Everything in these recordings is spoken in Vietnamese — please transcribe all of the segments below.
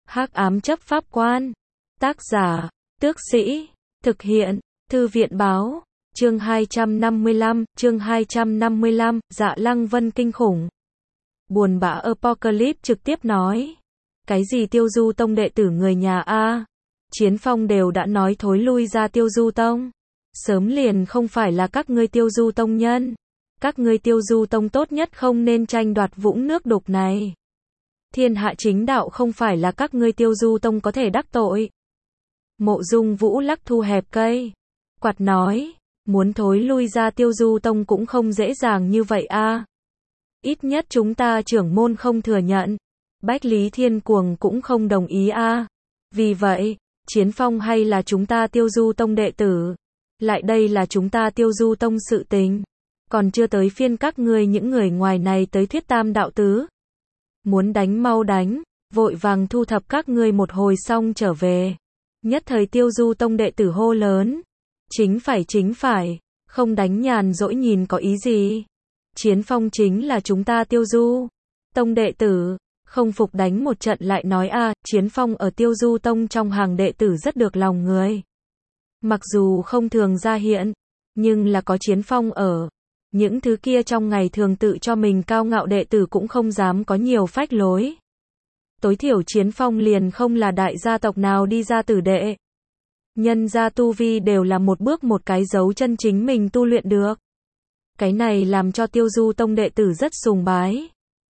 Hắc ám chấp pháp quan. Tác giả, Tước Sĩ. Thực hiện, Thư viện báo. Chương 255, Dạ Lăng Vân kinh khủng. Buồn bã Apocalypse trực tiếp nói. Cái gì Tiêu Du Tông đệ tử người nhà A? Chiến Phong đều đã nói thối lui ra Tiêu Du Tông. Sớm liền không phải là các ngươi Tiêu Du Tông nhân. Các ngươi Tiêu Du Tông tốt nhất không nên tranh đoạt vũng nước đục này. Thiên hạ chính đạo không phải là các ngươi Tiêu Du Tông có thể đắc tội. Mộ Dung Vũ lắc thu hẹp cây. Quạt nói, muốn thối lui ra Tiêu Du Tông cũng không dễ dàng như vậy a. Ít nhất chúng ta trưởng môn không thừa nhận. Bách Lý Thiên Cuồng cũng không đồng ý a. Vì vậy, Chiến Phong hay là chúng ta Tiêu Du Tông đệ tử. Lại đây là chúng ta Tiêu Du Tông sự tình. Còn chưa tới phiên các ngươi những người ngoài này tới thuyết tam đạo tứ. Muốn đánh mau đánh, vội vàng thu thập các ngươi một hồi xong trở về. Nhất thời Tiêu Du Tông đệ tử hô lớn. Chính phải, không đánh nhàn rỗi nhìn có ý gì. Chiến Phong chính là chúng ta Tiêu Du Tông đệ tử, không phục đánh một trận lại nói a. Chiến Phong ở Tiêu Du Tông trong hàng đệ tử rất được lòng người. Mặc dù không thường ra hiện, nhưng là có Chiến Phong ở. Những thứ kia trong ngày thường tự cho mình cao ngạo đệ tử cũng không dám có nhiều phách lối. Tối thiểu Chiến Phong liền không là đại gia tộc nào đi ra tử đệ. Nhân gia tu vi đều là một bước một cái dấu chân chính mình tu luyện được. Cái này làm cho Tiêu Du Tông đệ tử rất sùng bái.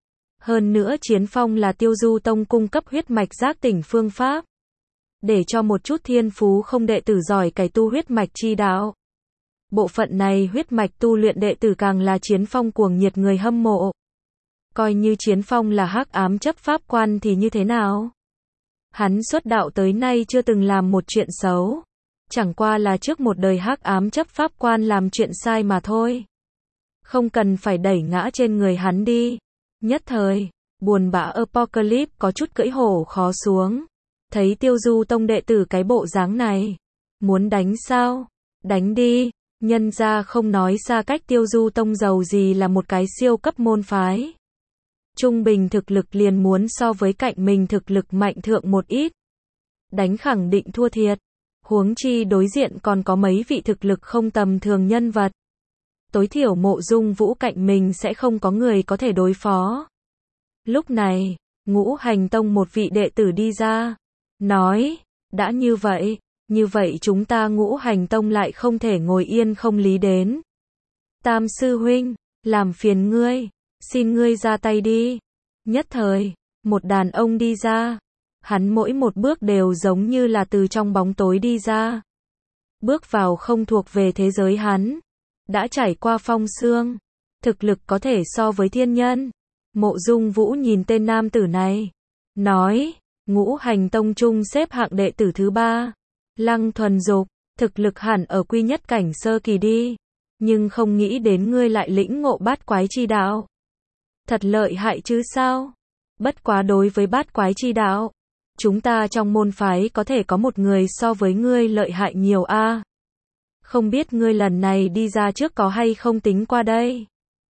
Hơn nữa Chiến Phong là Tiêu Du Tông cung cấp huyết mạch giác tỉnh phương pháp. Để cho một chút thiên phú không đệ tử giỏi cải tu huyết mạch chi đạo. Bộ phận này huyết mạch tu luyện đệ tử càng là Chiến Phong cuồng nhiệt người hâm mộ. Coi như Chiến Phong là hắc ám chấp pháp quan thì như thế nào? Hắn xuất đạo tới nay chưa từng làm một chuyện xấu. Chẳng qua là trước một đời hắc ám chấp pháp quan làm chuyện sai mà thôi. Không cần phải đẩy ngã trên người hắn đi. Nhất thời, buồn bã Apocalypse có chút cưỡi hổ khó xuống. Thấy Tiêu Du Tông đệ tử cái bộ dáng này. Muốn đánh sao? Đánh đi. Nhân ra không nói xa cách Tiêu Du Tông giàu gì là một cái siêu cấp môn phái. Trung bình thực lực liền muốn so với cạnh mình thực lực mạnh thượng một ít. Đánh khẳng định thua thiệt. Huống chi đối diện còn có mấy vị thực lực không tầm thường nhân vật. Tối thiểu Mộ Dung Vũ cạnh mình sẽ không có người có thể đối phó. Lúc này, Ngũ Hành Tông một vị đệ tử đi ra. Nói, đã như vậy chúng ta Ngũ Hành Tông lại không thể ngồi yên không lý đến. Tam sư huynh, làm phiền ngươi, xin ngươi ra tay đi. Nhất thời, một đàn ông đi ra. Hắn mỗi một bước đều giống như là từ trong bóng tối đi ra. Bước vào không thuộc về thế giới hắn. Đã trải qua phong xương. Thực lực có thể so với thiên nhân. Mộ Dung Vũ nhìn tên nam tử này. Nói, Ngũ Hành Tông trung xếp hạng đệ tử thứ 3. Lăng Thuần Dục, thực lực hẳn ở quy nhất cảnh sơ kỳ đi. Nhưng không nghĩ đến ngươi lại lĩnh ngộ bát quái chi đạo. Thật lợi hại chứ sao? Bất quá đối với bát quái chi đạo, chúng ta trong môn phái có thể có một người so với ngươi lợi hại nhiều a. Không biết ngươi lần này đi ra trước có hay không tính qua đây?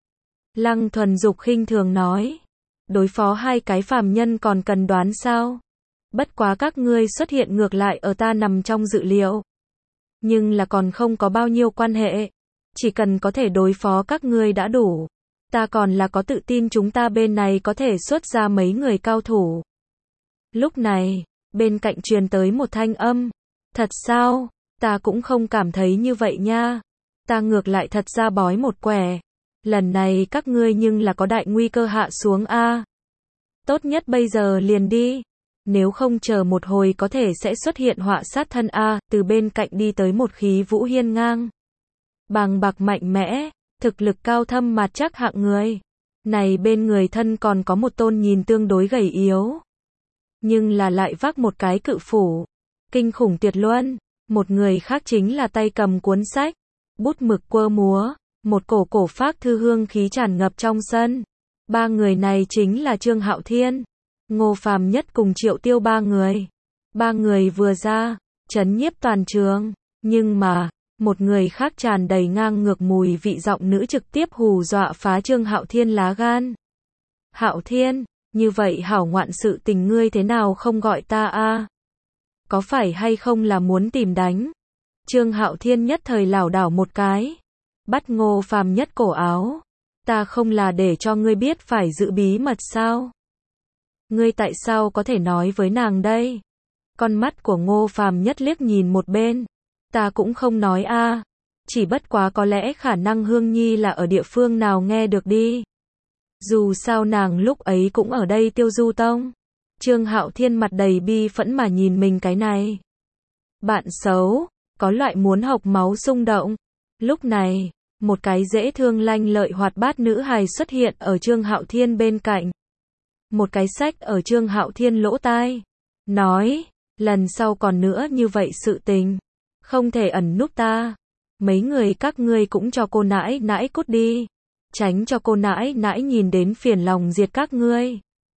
Lăng Thuần Dục khinh thường nói. Đối phó hai cái phàm nhân còn cần đoán sao? Bất quá các ngươi xuất hiện ngược lại ở ta nằm trong dự liệu. Nhưng là còn không có bao nhiêu quan hệ. Chỉ cần có thể đối phó các ngươi đã đủ. Ta còn là có tự tin chúng ta bên này có thể xuất ra mấy người cao thủ. Lúc này, bên cạnh truyền tới một thanh âm. Thật sao? Ta cũng không cảm thấy như vậy nha. Ta ngược lại thật ra bói một quẻ. Lần này các ngươi nhưng là có đại nguy cơ hạ xuống a. Tốt nhất bây giờ liền đi. Nếu không chờ một hồi có thể sẽ xuất hiện họa sát thân a. Từ bên cạnh đi tới một khí vũ hiên ngang. Bàng bạc mạnh mẽ, thực lực cao thâm mà chắc hạng người. Này bên người thân còn có một tôn nhìn tương đối gầy yếu. Nhưng là lại vác một cái cự phủ. Kinh khủng tuyệt luân. Một người khác chính là tay cầm cuốn sách. Bút mực quơ múa. Một cổ phác thư hương khí tràn ngập trong sân. Ba người này chính là Trương Hạo Thiên, Ngô Phàm Nhất cùng Triệu Tiêu ba người. Ba người vừa ra, chấn nhiếp toàn trường. Nhưng mà, một người khác tràn đầy ngang ngược mùi vị giọng nữ trực tiếp hù dọa phá Trương Hạo Thiên lá gan. Hạo Thiên, Như vậy hảo ngoạn sự tình ngươi thế nào không gọi ta a? Có phải hay không là muốn tìm đánh? Trương Hạo Thiên nhất thời lảo đảo một cái, bắt Ngô Phàm Nhất cổ áo. Ta không là để cho ngươi biết phải giữ bí mật sao? Ngươi tại sao có thể nói với nàng đây? Con mắt của Ngô Phàm Nhất liếc nhìn một bên. Ta cũng không nói a, chỉ bất quá có lẽ khả năng Hương Nhi là ở địa phương nào nghe được đi. Dù sao nàng lúc ấy cũng ở đây Tiêu Du Tông. Trương Hạo Thiên mặt đầy bi phẫn mà nhìn mình cái này. Bạn xấu, có loại muốn học máu xung động. Lúc này, một cái dễ thương lanh lợi hoạt bát nữ hài xuất hiện ở Trương Hạo Thiên bên cạnh. Một cái xách ở Trương Hạo Thiên lỗ tai. Nói, lần sau còn nữa như vậy sự tình. Không thể ẩn núp ta. Mấy người các ngươi cũng cho cô nãi nãi cút đi. Tránh cho cô nãi nãi nhìn đến phiền lòng diệt các ngươi.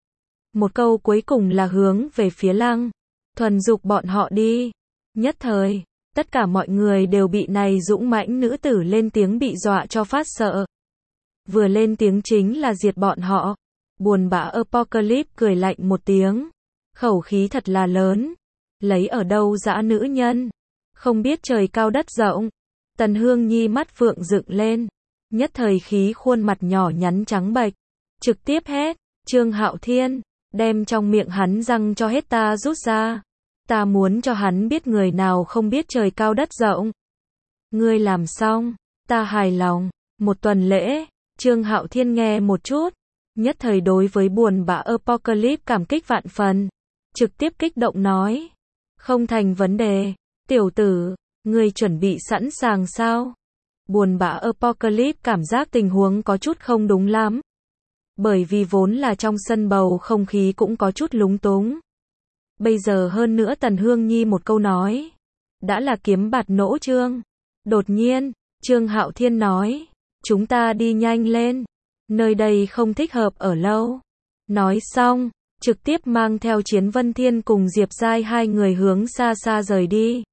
Một câu cuối cùng là hướng về phía Lăng Thuần Dục bọn họ đi. Nhất thời, tất cả mọi người đều bị này dũng mãnh nữ tử lên tiếng bị dọa cho phát sợ. Vừa lên tiếng chính là diệt bọn họ. Buồn bã Apocalypse cười lạnh một tiếng. Khẩu khí thật là lớn. Lấy ở đâu dã nữ nhân. Không biết trời cao đất rộng. Tần Hương Nhi mắt phượng dựng lên. Nhất thời khí khuôn mặt nhỏ nhắn trắng bệch. Trực tiếp hét. Trương Hạo Thiên, đem trong miệng hắn răng cho hết ta rút ra. Ta muốn cho hắn biết người nào không biết trời cao đất rộng. Ngươi làm xong, ta hài lòng. Một tuần lễ, Trương Hạo Thiên nghe một chút. Nhất thời đối với buồn bã Apocalypse cảm kích vạn phần. Trực tiếp kích động nói. Không thành vấn đề. Tiểu tử, ngươi chuẩn bị sẵn sàng sao? Buồn bã Apocalypse cảm giác tình huống có chút không đúng lắm. Bởi vì vốn là trong sân bầu không khí cũng có chút lúng túng. Bây giờ hơn nữa Tần Hương Nhi một câu nói. Đã là kiếm bạt nỗ trương. Đột nhiên, Trương Hạo Thiên nói. Chúng ta đi nhanh lên. Nơi đây không thích hợp ở lâu. Nói xong, trực tiếp mang theo Chiến Vân Thiên cùng Diệp Giai hai người hướng xa xa rời đi.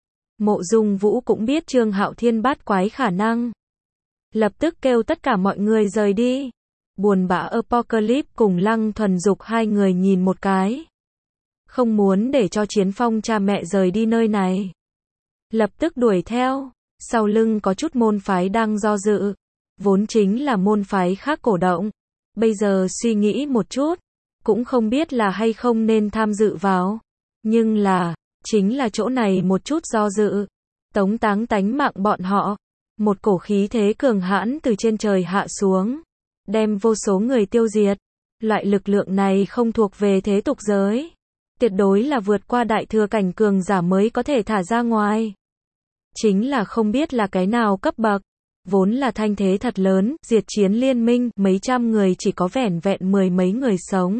Mộ Dung Vũ cũng biết Trương Hạo Thiên bát quái khả năng. Lập tức kêu tất cả mọi người rời đi. Buồn bã Apocalypse cùng Lăng Thuần Dục hai người nhìn một cái. Không muốn để cho Chiến Phong cha mẹ rời đi nơi này. Lập tức đuổi theo. Sau lưng có chút môn phái đang do dự. Vốn chính là môn phái khác cổ động. Bây giờ suy nghĩ một chút. Cũng không biết là hay không nên tham dự vào. Nhưng là, chính là chỗ này một chút do dự. Tống táng tánh mạng bọn họ. Một cổ khí thế cường hãn từ trên trời hạ xuống. Đem vô số người tiêu diệt. Loại lực lượng này không thuộc về thế tục giới. Tuyệt đối là vượt qua đại thừa cảnh cường giả mới có thể thả ra ngoài. Chính là không biết là cái nào cấp bậc. Vốn là thanh thế thật lớn, diệt chiến liên minh, mấy trăm người chỉ có vẻn vẹn mười mấy người sống.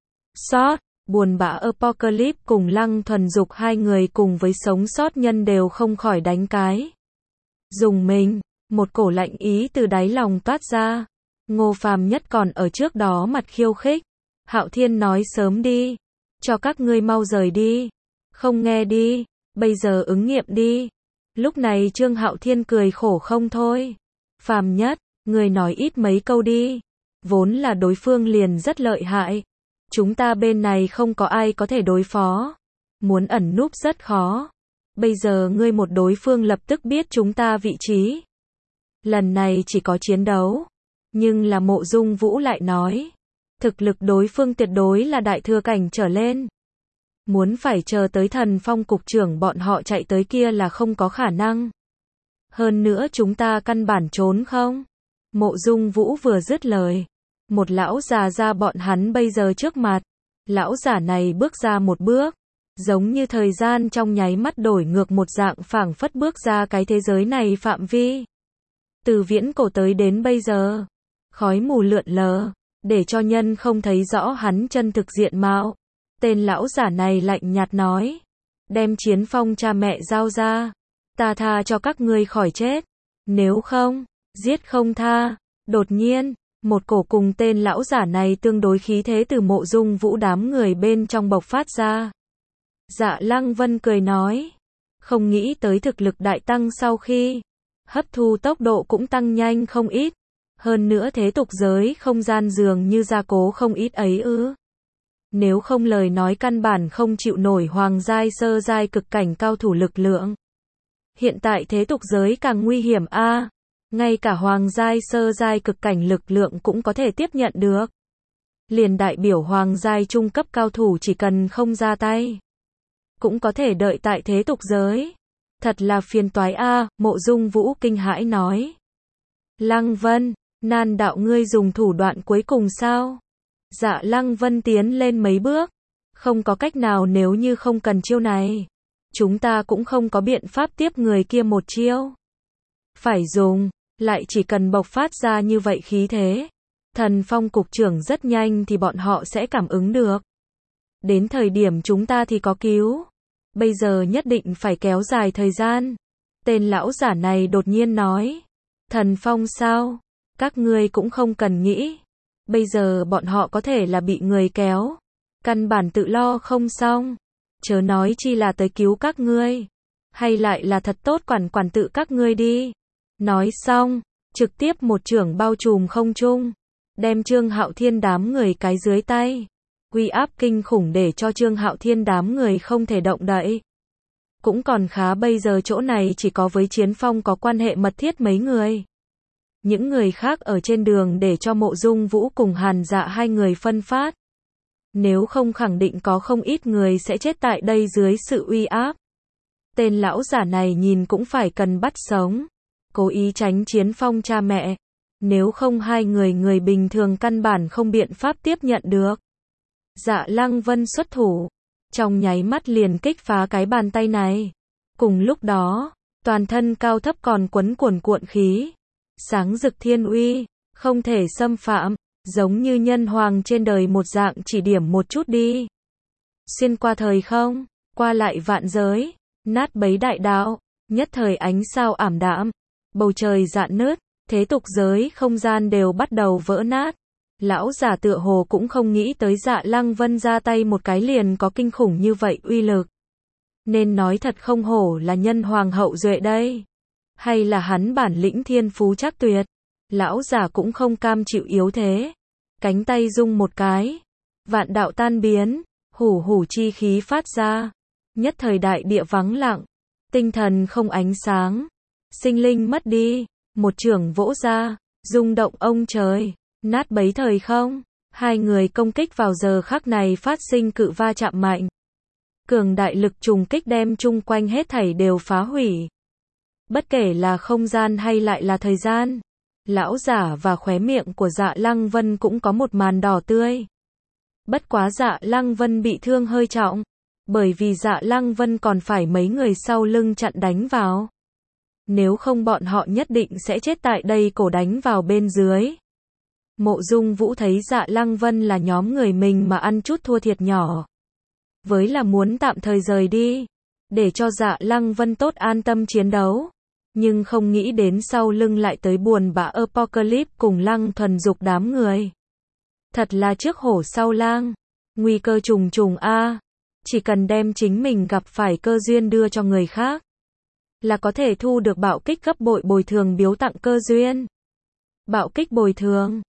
Sót, buồn bã Apocalypse cùng Lăng Thuần Dục hai người cùng với sống sót nhân đều không khỏi đánh cái. Dùng mình, một cổ lạnh ý từ đáy lòng toát ra. Ngô Phàm Nhất còn ở trước đó mặt khiêu khích. Hạo Thiên nói sớm đi. Cho các ngươi mau rời đi. Không nghe đi. Bây giờ ứng nghiệm đi. Lúc này Trương Hạo Thiên cười khổ không thôi. Phàm Nhất, người nói ít mấy câu đi. Vốn là đối phương liền rất lợi hại. Chúng ta bên này không có ai có thể đối phó. Muốn ẩn núp rất khó. Bây giờ ngươi một đối phương lập tức biết chúng ta vị trí. Lần này chỉ có chiến đấu. Nhưng là Mộ Dung Vũ lại nói. Thực lực đối phương tuyệt đối là đại thừa cảnh trở lên. Muốn phải chờ tới Thần Phong cục trưởng bọn họ chạy tới kia là không có khả năng. Hơn nữa chúng ta căn bản trốn không. Mộ Dung Vũ vừa dứt lời. Một lão già ra bọn hắn bây giờ trước mặt. Lão giả này bước ra một bước. Giống như thời gian trong nháy mắt đổi ngược một dạng phảng phất bước ra cái thế giới này phạm vi. Từ viễn cổ tới đến bây giờ. Khói mù lượn lờ. Để cho nhân không thấy rõ hắn chân thực diện mạo. Tên lão giả này lạnh nhạt nói. Đem Chiến Phong cha mẹ giao ra. Ta tha cho các ngươi khỏi chết. Nếu không, giết không tha. Đột nhiên, một cổ cùng tên lão giả này tương đối khí thế từ Mộ Dung Vũ đám người bên trong bộc phát ra. Dạ Lăng Vân cười nói. Không nghĩ tới thực lực đại tăng sau khi hấp thu tốc độ cũng tăng nhanh không ít. Hơn nữa thế tục giới không gian dường như gia cố không ít ấy ư. Nếu không lời nói căn bản không chịu nổi hoàng giai sơ giai cực cảnh cao thủ lực lượng. Hiện tại thế tục giới càng nguy hiểm a, ngay cả hoàng giai sơ giai cực cảnh lực lượng cũng có thể tiếp nhận được. Liền đại biểu hoàng giai trung cấp cao thủ chỉ cần không ra tay, cũng có thể đợi tại thế tục giới. Thật là phiền toái a, Mộ Dung Vũ kinh hãi nói. Lăng Vân, Nan đạo ngươi dùng thủ đoạn cuối cùng sao? Dạ Lăng Vân tiến lên mấy bước. Không có cách nào, nếu như không cần chiêu này, chúng ta cũng không có biện pháp tiếp người kia một chiêu. Phải dùng, lại chỉ cần bộc phát ra như vậy khí thế. Thần Phong cục trưởng rất nhanh thì bọn họ sẽ cảm ứng được. Đến thời điểm chúng ta thì có cứu. Bây giờ nhất định phải kéo dài thời gian. Tên lão giả này đột nhiên nói. Thần Phong sao? Các ngươi cũng không cần nghĩ. Bây giờ bọn họ có thể là bị người kéo. Căn bản tự lo không xong. Chớ nói chi là tới cứu các ngươi. Hay lại là thật tốt quản tự các ngươi đi. Nói xong, trực tiếp một chưởng bao trùm không trung. Đem Trương Hạo Thiên đám người cái dưới tay. Uy áp kinh khủng để cho Trương Hạo Thiên đám người không thể động đậy. Cũng còn khá, bây giờ chỗ này chỉ có với Chiến Phong có quan hệ mật thiết mấy người. Những người khác ở trên đường để cho Mộ Dung Vũ cùng Hàn Dạ hai người phân phát. Nếu không khẳng định có không ít người sẽ chết tại đây dưới sự uy áp. Tên lão giả này nhìn cũng phải cần bắt sống. Cố ý tránh Chiến Phong cha mẹ. Nếu không hai người bình thường căn bản không biện pháp tiếp nhận được. Dạ Lăng Vân xuất thủ. Trong nháy mắt liền kích phá cái bàn tay này. Cùng lúc đó, toàn thân cao thấp còn quấn cuồn khí. Sáng rực thiên uy, không thể xâm phạm, giống như nhân hoàng trên đời một dạng, chỉ điểm một chút đi. Xuyên qua thời không, qua lại vạn giới, nát bấy đại đạo, nhất thời ánh sao ảm đạm, bầu trời rạn nứt, thế tục giới không gian đều bắt đầu vỡ nát. Lão giả tựa hồ cũng không nghĩ tới Dạ Lăng Vân ra tay một cái liền có kinh khủng như vậy uy lực. Nên nói thật không hổ là nhân hoàng hậu duệ đây. Hay là hắn bản lĩnh thiên phú chắc tuyệt. Lão giả cũng không cam chịu yếu thế. Cánh tay rung một cái. Vạn đạo tan biến. Hủ hủ chi khí phát ra. Nhất thời đại địa vắng lặng. Tinh thần không ánh sáng. Sinh linh mất đi. Một chưởng vỗ ra. Rung động ông trời. Nát bấy thời không. Hai người công kích vào giờ khắc này phát sinh cự va chạm mạnh. Cường đại lực trùng kích đem chung quanh hết thảy đều phá hủy. Bất kể là không gian hay lại là thời gian. Lão giả và khóe miệng của Dạ Lăng Vân cũng có một màn đỏ tươi. Bất quá Dạ Lăng Vân bị thương hơi trọng. Bởi vì Dạ Lăng Vân còn phải mấy người sau lưng chặn đánh vào. Nếu không bọn họ nhất định sẽ chết tại đây, cổ đánh vào bên dưới. Mộ Dung Vũ thấy Dạ Lăng Vân là nhóm người mình mà ăn chút thua thiệt nhỏ. Với là muốn tạm thời rời đi. Để cho Dạ Lăng Vân tốt an tâm chiến đấu. Nhưng không nghĩ đến sau lưng lại tới buồn bã Apocalypse cùng Lăng Thuần Dục đám người. Thật là trước hổ sau lang. Nguy cơ trùng trùng a. Chỉ cần đem chính mình gặp phải cơ duyên đưa cho người khác. Là có thể thu được bạo kích gấp bội bồi thường biếu tặng cơ duyên. Bạo kích bồi thường.